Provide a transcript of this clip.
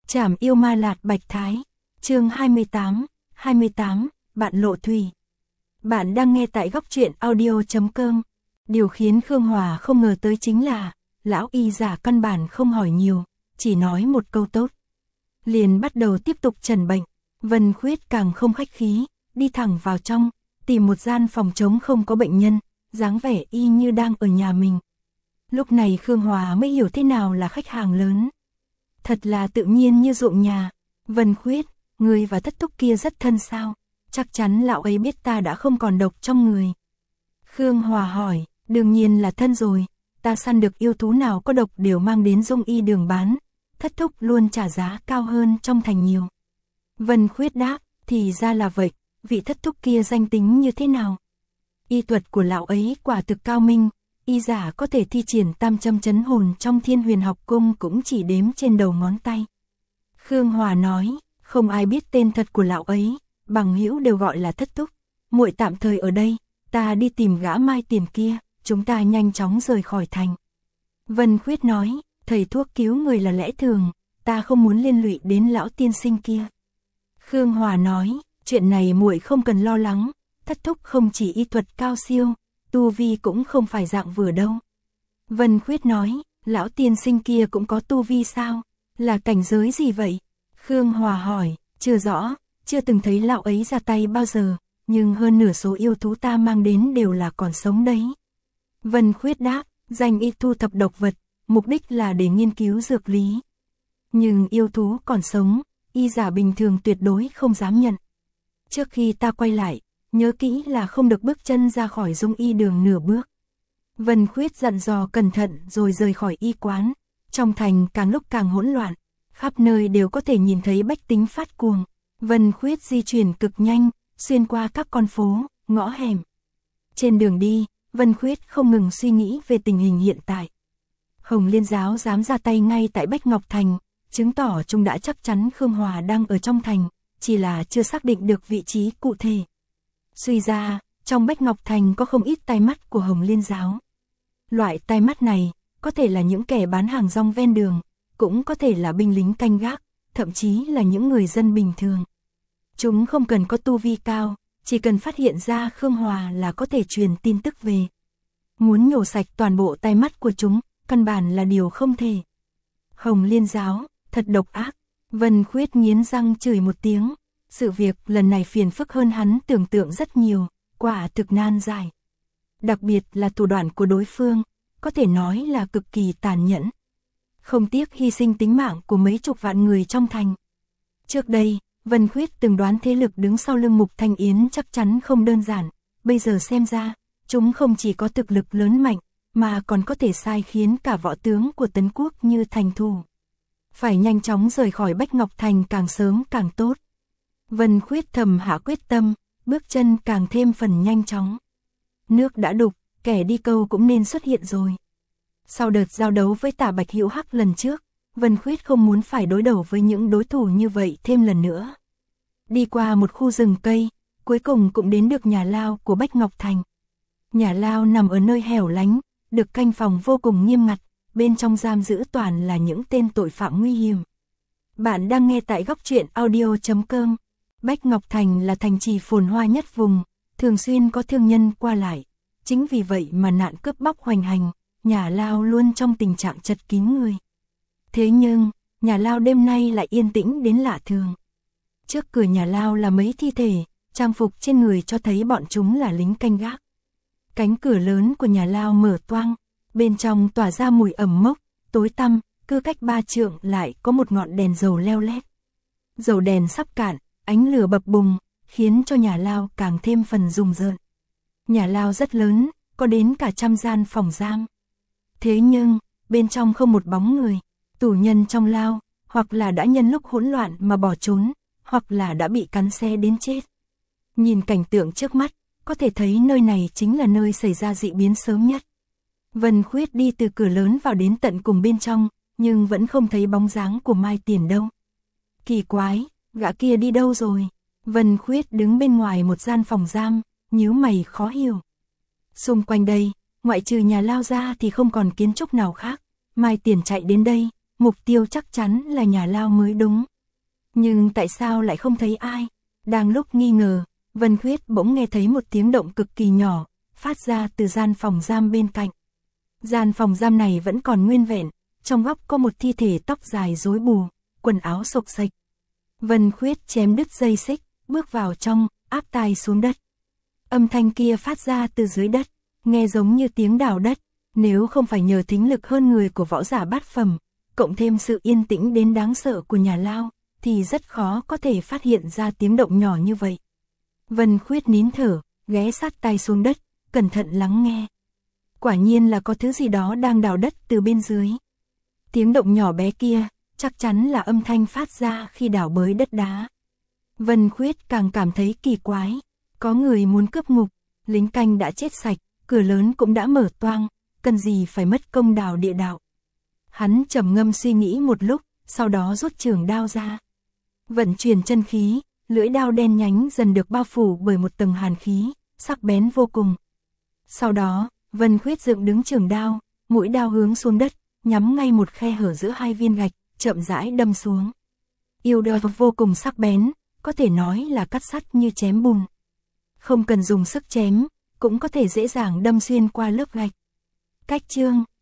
Trảm yêu ma lạt bạch thái. Chương 28, bạn lộ thủy. Bạn đang nghe tại góc truyện audio.com. Điều khiến Khương Hòa không ngờ tới chính là, lão y giả căn bản không hỏi nhiều, chỉ nói một câu tốt. Liền bắt đầu tiếp tục trần bệnh. Vân Khuyết càng không khách khí, đi thẳng vào trong, tìm một gian phòng trống không có bệnh nhân, dáng vẻ y như đang ở nhà mình. Lúc này Khương Hòa mới hiểu thế nào là khách hàng lớn. Thật là tự nhiên như ruộng nhà. Vân Khuyết, người và thất thúc kia rất thân sao? Chắc chắn lão ấy biết ta đã không còn độc trong người. Khương Hòa hỏi, đương nhiên là thân rồi, ta săn được yêu thú nào có độc đều mang đến Dung Y đường bán, thất thúc luôn trả giá cao hơn trong thành nhiều. Vân Khuyết đáp, thì ra là vậy, vị thất thúc kia danh tính như thế nào? Y thuật của lão ấy quả thực cao minh, y giả có thể thi triển tam châm chấn hồn trong Thiên Huyền học cung cũng chỉ đếm trên đầu ngón tay. Khương Hòa nói, không ai biết tên thật của lão ấy, bằng hữu đều gọi là thất thúc. Muội tạm thời ở đây, ta đi tìm gã Mai Tiền kia, chúng ta nhanh chóng rời khỏi thành. Vân Khuyết nói, thầy thuốc cứu người là lẽ thường, ta không muốn liên lụy đến lão tiên sinh kia. Khương Hòa nói, chuyện này muội không cần lo lắng, thất thúc không chỉ y thuật cao siêu, tu vi cũng không phải dạng vừa đâu. Vân Khuyết nói, lão tiên sinh kia cũng có tu vi sao? Là cảnh giới gì vậy? Khương Hòa hỏi, chưa rõ, chưa từng thấy lão ấy ra tay bao giờ, nhưng hơn nửa số yêu thú ta mang đến đều là còn sống đấy. Vân Khuyết đáp, danh y thu thập độc vật, mục đích là để nghiên cứu dược lý. Nhưng yêu thú còn sống, y giả bình thường tuyệt đối không dám nhận. Trước khi ta quay lại, nhớ kỹ là không được bước chân ra khỏi Dung Y đường nửa bước. Vân Khuyết dặn dò cẩn thận rồi rời khỏi y quán. Trong thành càng lúc càng hỗn loạn, khắp nơi đều có thể nhìn thấy bách tính phát cuồng. Vân Khuyết di chuyển cực nhanh, xuyên qua các con phố, ngõ hẻm. Trên đường đi, Vân Khuyết không ngừng suy nghĩ về tình hình hiện tại. Hồng Liên giáo dám ra tay ngay tại Bách Ngọc Thành, chứng tỏ chúng đã chắc chắn Khương Hòa đang ở trong thành, chỉ là chưa xác định được vị trí cụ thể. Suy ra, trong Bách Ngọc Thành có không ít tai mắt của Hồng Liên giáo. Loại tai mắt này, có thể là những kẻ bán hàng rong ven đường, cũng có thể là binh lính canh gác, thậm chí là những người dân bình thường. Chúng không cần có tu vi cao, chỉ cần phát hiện ra Khương Hòa là có thể truyền tin tức về. Muốn nhổ sạch toàn bộ tai mắt của chúng, căn bản là điều không thể. Hồng Liên giáo, thật độc ác. Vân Khuyết nghiến răng chửi một tiếng. Sự việc lần này phiền phức hơn hắn tưởng tượng rất nhiều, quả thực nan giải. Đặc biệt là thủ đoạn của đối phương, có thể nói là cực kỳ tàn nhẫn. Không tiếc hy sinh tính mạng của mấy chục vạn người trong thành. Trước đây, Vân Khuyết từng đoán thế lực đứng sau lưng Mục Thanh Yến chắc chắn không đơn giản. Bây giờ xem ra, chúng không chỉ có thực lực lớn mạnh, mà còn có thể sai khiến cả võ tướng của Tấn Quốc như thành thù. Phải nhanh chóng rời khỏi Bách Ngọc Thành càng sớm càng tốt. Vân Khuyết thầm hạ quyết tâm, bước chân càng thêm phần nhanh chóng. Nước đã đục, kẻ đi câu cũng nên xuất hiện rồi. Sau đợt giao đấu với Tả Bạch Hữu Hắc lần trước, Vân Khuyết không muốn phải đối đầu với những đối thủ như vậy thêm lần nữa. Đi qua một khu rừng cây, cuối cùng cũng đến được nhà lao của Bách Ngọc Thành. Nhà lao nằm ở nơi hẻo lánh, được canh phòng vô cùng nghiêm ngặt, bên trong giam giữ toàn là những tên tội phạm nguy hiểm. Bạn đang nghe tại góc truyện audio.com. Bách Ngọc Thành là thành trì phồn hoa nhất vùng, thường xuyên có thương nhân qua lại. Chính vì vậy mà nạn cướp bóc hoành hành, nhà lao luôn trong tình trạng chật kín người. Thế nhưng, nhà lao đêm nay lại yên tĩnh đến lạ thường. Trước cửa nhà lao là mấy thi thể, trang phục trên người cho thấy bọn chúng là lính canh gác. Cánh cửa lớn của nhà lao mở toang, bên trong tỏa ra mùi ẩm mốc, tối tăm, cứ cách 3 trượng lại có một ngọn đèn dầu leo lét. Dầu đèn sắp cạn, ánh lửa bập bùng, khiến cho nhà lao càng thêm phần rùng rợn. Nhà lao rất lớn, có đến cả 100 gian phòng giam. Thế nhưng, bên trong không một bóng người, tù nhân trong lao, hoặc là đã nhân lúc hỗn loạn mà bỏ trốn, hoặc là đã bị cắn xe đến chết. Nhìn cảnh tượng trước mắt, có thể thấy nơi này chính là nơi xảy ra dị biến sớm nhất. Vân Khuyết đi từ cửa lớn vào đến tận cùng bên trong, nhưng vẫn không thấy bóng dáng của Mai Tiền đâu. Kỳ quái, gã kia đi đâu rồi? Vân Khuyết đứng bên ngoài một gian phòng giam, nhíu mày khó hiểu. Xung quanh đây, ngoại trừ nhà lao ra thì không còn kiến trúc nào khác. Mai Tiền chạy đến đây, mục tiêu chắc chắn là nhà lao mới đúng. Nhưng tại sao lại không thấy ai? Đang lúc nghi ngờ, Vân Khuyết bỗng nghe thấy một tiếng động cực kỳ nhỏ, phát ra từ gian phòng giam bên cạnh. Gian phòng giam này vẫn còn nguyên vẹn, trong góc có một thi thể tóc dài rối bù, quần áo xộc xệch. Vân Khuyết chém đứt dây xích, bước vào trong, áp tai xuống đất. Âm thanh kia phát ra từ dưới đất, nghe giống như tiếng đào đất, nếu không phải nhờ thính lực hơn người của võ giả bát phẩm, cộng thêm sự yên tĩnh đến đáng sợ của nhà lao, thì rất khó có thể phát hiện ra tiếng động nhỏ như vậy. Vân Khuyết nín thở, ghé sát tai xuống đất, cẩn thận lắng nghe. Quả nhiên là có thứ gì đó đang đào đất từ bên dưới. Tiếng động nhỏ bé kia, chắc chắn là âm thanh phát ra khi đào bới đất đá. Vân Khuyết càng cảm thấy kỳ quái, có người muốn cướp ngục, lính canh đã chết sạch, cửa lớn cũng đã mở toang, cần gì phải mất công đào địa đạo. Hắn trầm ngâm suy nghĩ một lúc, sau đó rút trường đao ra. Vận chuyển chân khí, lưỡi đao đen nhánh dần được bao phủ bởi một tầng hàn khí, sắc bén vô cùng. Sau đó, Vân Khuyết dựng đứng trường đao, mũi đao hướng xuống đất, nhắm ngay một khe hở giữa hai viên gạch, chậm rãi đâm xuống. Yêu đao vô cùng sắc bén, có thể nói là cắt sắt như chém bùn. Không cần dùng sức chém, cũng có thể dễ dàng đâm xuyên qua lớp gạch. Cách chương